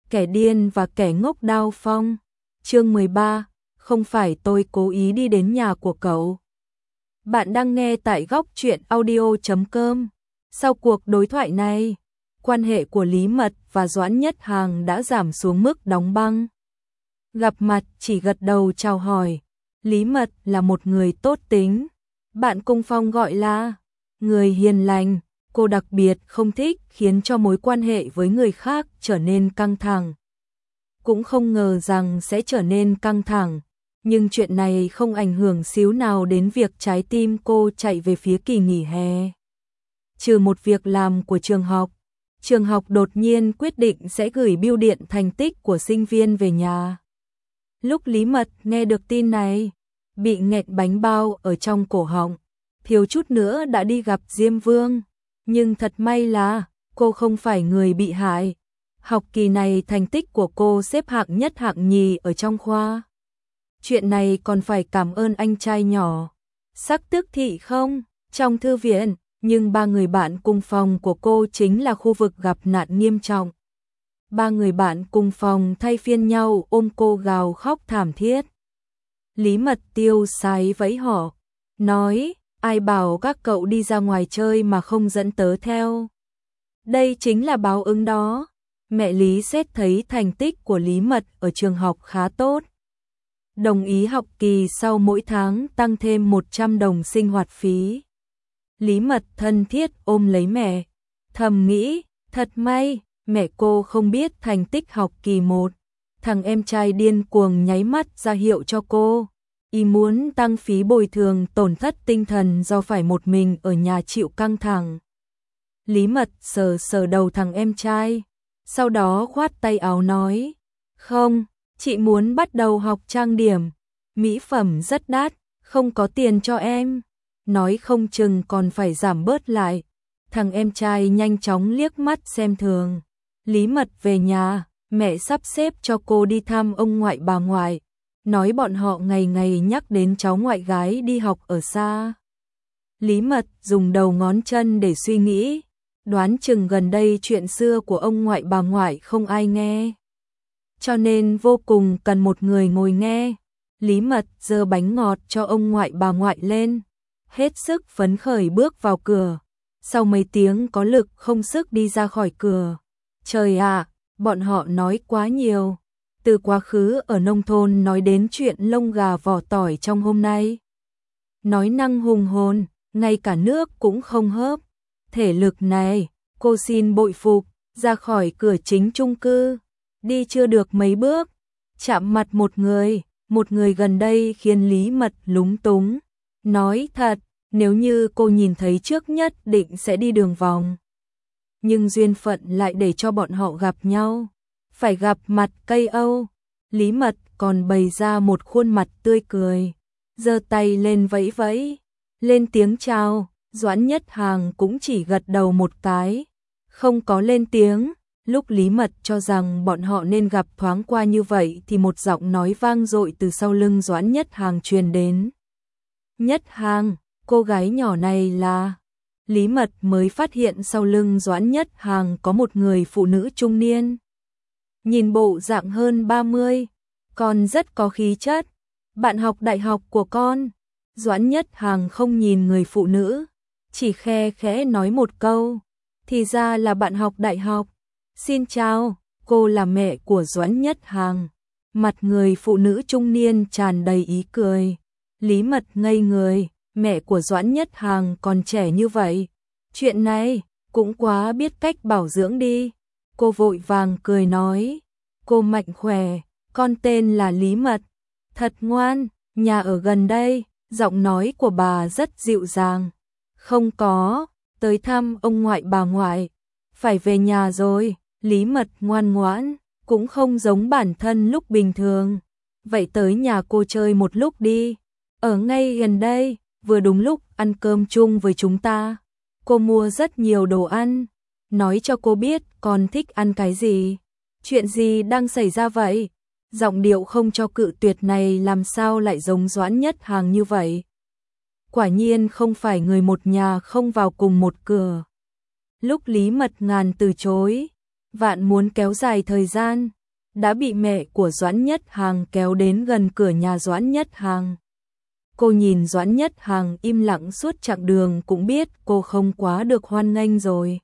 Kẻ điên và kẻ ngốc Đao Phong. Chương 13, không phải tôi cố ý đi đến nhà của cậu. Bạn đang nghe tại góc truyện audio.com. Sau cuộc đối thoại này, quan hệ của Lý Mật và Doãn Nhất Hàng đã giảm xuống mức đóng băng. Gặp mặt chỉ gật đầu chào hỏi. Lý Mật là một người tốt tính. Bạn cùng phòng gọi là người hiền lành. Cô đặc biệt không thích khiến cho mối quan hệ với người khác trở nên căng thẳng. Cũng không ngờ rằng sẽ trở nên căng thẳng, nhưng chuyện này không ảnh hưởng xíu nào đến việc trái tim cô chạy về phía kỳ nghỉ hè. Trừ một việc làm của trường học đột nhiên quyết định sẽ gửi bưu điện thành tích của sinh viên về nhà. Lúc Lý Mật nghe được tin này, bị nghẹt bánh bao ở trong cổ họng, thiếu chút nữa đã đi gặp Diêm Vương. Nhưng thật may là cô không phải người bị hại. Học kỳ này thành tích của cô xếp hạng nhất hạng nhì ở trong khoa. Chuyện này còn phải cảm ơn anh trai nhỏ. Sắc Tước Thị không? Trong thư viện, nhưng ba người bạn cùng phòng của cô chính là khu vực gặp nạn nghiêm trọng. Ba người bạn cùng phòng thay phiên nhau ôm cô gào khóc thảm thiết. Lý Mật tiêu sái vẫy họ, nói: ai bảo các cậu đi ra ngoài chơi mà không dẫn tớ theo. Đây chính là báo ứng đó. Mẹ Lý xét thấy thành tích của Lý Mật ở trường học khá tốt, đồng ý học kỳ sau mỗi tháng tăng thêm 100 đồng sinh hoạt phí. Lý Mật thân thiết ôm lấy mẹ, thầm nghĩ, thật may, mẹ cô không biết thành tích học kỳ 1. Thằng em trai điên cuồng nháy mắt ra hiệu cho cô. Y muốn tăng phí bồi thường tổn thất tinh thần do phải một mình ở nhà chịu căng thẳng. Lý Mật sờ sờ đầu thằng em trai, sau đó khoát tay áo nói: không, chị muốn bắt đầu học trang điểm, mỹ phẩm rất đắt, không có tiền cho em. Nói không chừng còn phải giảm bớt lại. Thằng em trai nhanh chóng liếc mắt xem thường. Lý Mật về nhà, mẹ sắp xếp cho cô đi thăm ông ngoại bà ngoại, nói bọn họ ngày ngày nhắc đến cháu ngoại gái đi học ở xa. Lý Mật dùng đầu ngón chân để suy nghĩ, đoán chừng gần đây chuyện xưa của ông ngoại bà ngoại không ai nghe, cho nên vô cùng cần một người ngồi nghe. Lý Mật giơ bánh ngọt cho ông ngoại bà ngoại lên, hết sức phấn khởi bước vào cửa. Sau mấy tiếng có lực không sức đi ra khỏi cửa. Trời ạ, bọn họ nói quá nhiều. Từ quá khứ ở nông thôn nói đến chuyện lông gà vỏ tỏi trong hôm nay. Nói năng hùng hồn, ngay cả nước cũng không hớp. Thể lực này, cô xin bội phục. Ra khỏi cửa chính chung cư, đi chưa được mấy bước, chạm mặt một người gần đây khiến Lý Mật lúng túng. Nói thật, nếu như cô nhìn thấy trước nhất định sẽ đi đường vòng. Nhưng duyên phận lại để cho bọn họ gặp nhau. Phải gặp mặt cây Âu. Lý Mật còn bày ra một khuôn mặt tươi cười, giơ tay lên vẫy vẫy, lên tiếng chào. Doãn Nhất Hàng cũng chỉ gật đầu một cái, không có lên tiếng. Lúc Lý Mật cho rằng bọn họ nên gặp thoáng qua như vậy thì một giọng nói vang dội từ sau lưng Doãn Nhất Hàng truyền đến. Nhất Hàng, cô gái nhỏ này là... Lý Mật mới phát hiện sau lưng Doãn Nhất Hàng có một người phụ nữ trung niên. Nhìn bộ dạng hơn 30, còn rất có khí chất. Bạn học đại học của con. Doãn Nhất Hàng không nhìn người phụ nữ, chỉ khe khẽ nói một câu. Thì ra là bạn học đại học. Xin chào, cô là mẹ của Doãn Nhất Hàng. Mặt người phụ nữ trung niên tràn đầy ý cười. Lý Mật ngây người, mẹ của Doãn Nhất Hàng còn trẻ như vậy. Chuyện này cũng quá biết cách bảo dưỡng đi. Cô vội vàng cười nói, cô mạnh khỏe, con tên là Lý Mật. Thật ngoan, nhà ở gần đây. Giọng nói của bà rất dịu dàng. Không có, tới thăm ông ngoại bà ngoại. Phải về nhà rồi. Lý Mật ngoan ngoãn, cũng không giống bản thân lúc bình thường. Vậy tới nhà cô chơi một lúc đi. Ở ngay gần đây, vừa đúng lúc ăn cơm chung với chúng ta. Cô mua rất nhiều đồ ăn. Nói cho cô biết con thích ăn cái gì. Chuyện gì đang xảy ra vậy? Giọng điệu không cho cự tuyệt này làm sao lại giống Doãn Nhất Hàng như vậy? Quả nhiên không phải người một nhà không vào cùng một cửa. Lúc Lý Mật ngàn từ chối, vạn muốn kéo dài thời gian, đã bị mẹ của Doãn Nhất Hàng kéo đến gần cửa nhà Doãn Nhất Hàng. Cô nhìn Doãn Nhất Hàng im lặng suốt chặng đường cũng biết cô không quá được hoan nghênh rồi.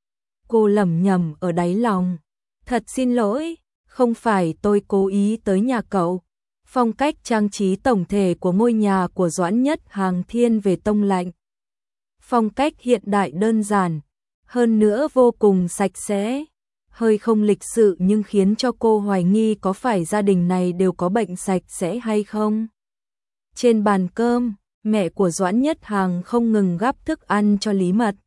Cô lẩm nhẩm ở đáy lòng, thật xin lỗi, không phải tôi cố ý tới nhà cậu. Phong cách trang trí tổng thể của ngôi nhà của Doãn Nhất Hàng thiên về tông lạnh. Phong cách hiện đại đơn giản, hơn nữa vô cùng sạch sẽ, hơi không lịch sự nhưng khiến cho cô hoài nghi có phải gia đình này đều có bệnh sạch sẽ hay không. Trên bàn cơm, mẹ của Doãn Nhất Hàng không ngừng gắp thức ăn cho Lý Mật.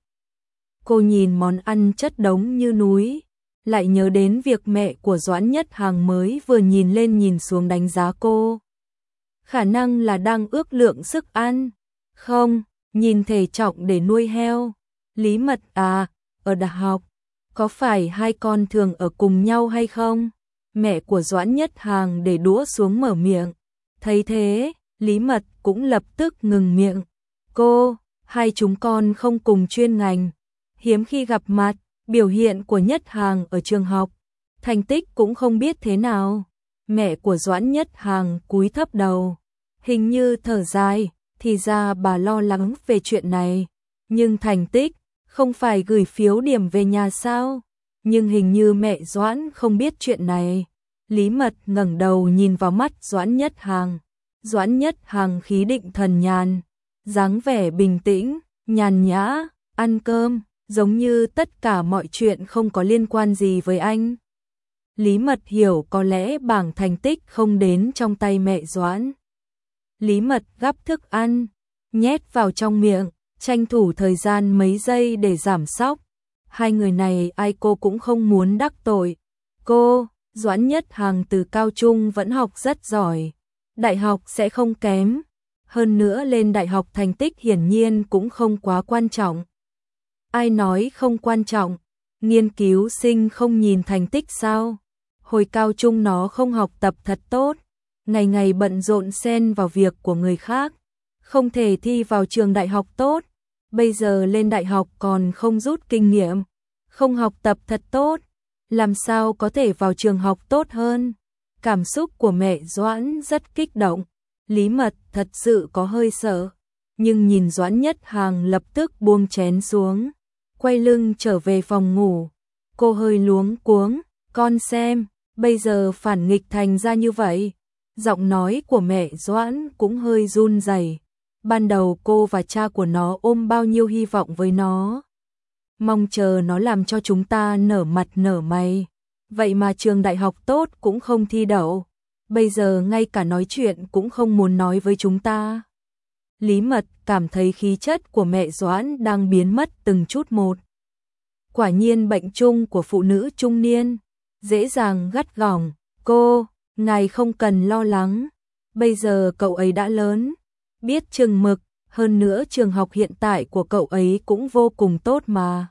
Cô nhìn món ăn chất đống như núi, lại nhớ đến việc mẹ của Doãn Nhất Hàng mới vừa nhìn lên nhìn xuống đánh giá cô. Khả năng là đang ước lượng sức ăn. Không, nhìn thể trọng để nuôi heo. Lý Mật à, ở đại học, có phải hai con thường ở cùng nhau hay không? Mẹ của Doãn Nhất Hàng để đũa xuống mở miệng. Thấy thế, Lý Mật cũng lập tức ngừng miệng. Cô, hai chúng con không cùng chuyên ngành, hiếm khi gặp mặt. Biểu hiện của Nhất Hàng ở trường học, thành tích cũng không biết thế nào. Mẹ của Doãn Nhất Hàng cúi thấp đầu, hình như thở dài, thì ra bà lo lắng về chuyện này. Nhưng thành tích, không phải gửi phiếu điểm về nhà sao? Nhưng hình như mẹ Doãn không biết chuyện này. Lý Mật ngẩng đầu nhìn vào mắt Doãn Nhất Hàng. Doãn Nhất Hàng khí định thần nhàn, dáng vẻ bình tĩnh, nhàn nhã, ăn cơm. Giống như tất cả mọi chuyện không có liên quan gì với anh. Lý Mật hiểu có lẽ bảng thành tích không đến trong tay mẹ Doãn. Lý Mật gắp thức ăn, nhét vào trong miệng, tranh thủ thời gian mấy giây để giảm sốc. Hai người này ai cô cũng không muốn đắc tội. Cô, Doãn Nhất Hàng từ cao trung vẫn học rất giỏi. Đại học sẽ không kém. Hơn nữa lên đại học thành tích hiển nhiên cũng không quá quan trọng. Ai nói không quan trọng, nghiên cứu sinh không nhìn thành tích sao? Hồi cao trung nó không học tập thật tốt, ngày ngày bận rộn xen vào việc của người khác, không thể thi vào trường đại học tốt, bây giờ lên đại học còn không rút kinh nghiệm, không học tập thật tốt, làm sao có thể vào trường học tốt hơn? Cảm xúc của mẹ Doãn rất kích động, Lý Mật thật sự có hơi sợ, nhưng nhìn Doãn Nhất Hàng lập tức buông chén xuống. Quay lưng trở về phòng ngủ, cô hơi luống cuống, con xem, bây giờ phản nghịch thành ra như vậy. Giọng nói của mẹ Doãn cũng hơi run rẩy. Ban đầu cô và cha của nó ôm bao nhiêu hy vọng với nó. Mong chờ nó làm cho chúng ta nở mặt nở mày. Vậy mà trường đại học tốt cũng không thi đậu. Bây giờ ngay cả nói chuyện cũng không muốn nói với chúng ta. Lý Mật cảm thấy khí chất của mẹ Doãn đang biến mất từng chút một. Quả nhiên bệnh chung của phụ nữ trung niên, dễ dàng gắt gỏng. Cô, ngài không cần lo lắng, bây giờ cậu ấy đã lớn, biết chừng mực, hơn nữa trường học hiện tại của cậu ấy cũng vô cùng tốt mà.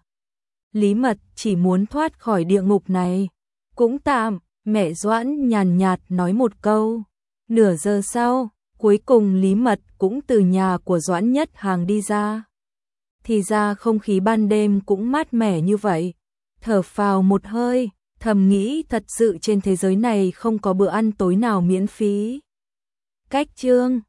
Lý Mật chỉ muốn thoát khỏi địa ngục này. Cũng tạm, mẹ Doãn nhàn nhạt nói một câu. Nửa giờ sau, cuối cùng Lý Mật cũng từ nhà của Doãn Nhất Hàng đi ra. Thì ra không khí ban đêm cũng mát mẻ như vậy. Thở phào một hơi, thầm nghĩ thật sự trên thế giới này không có bữa ăn tối nào miễn phí. Cách chương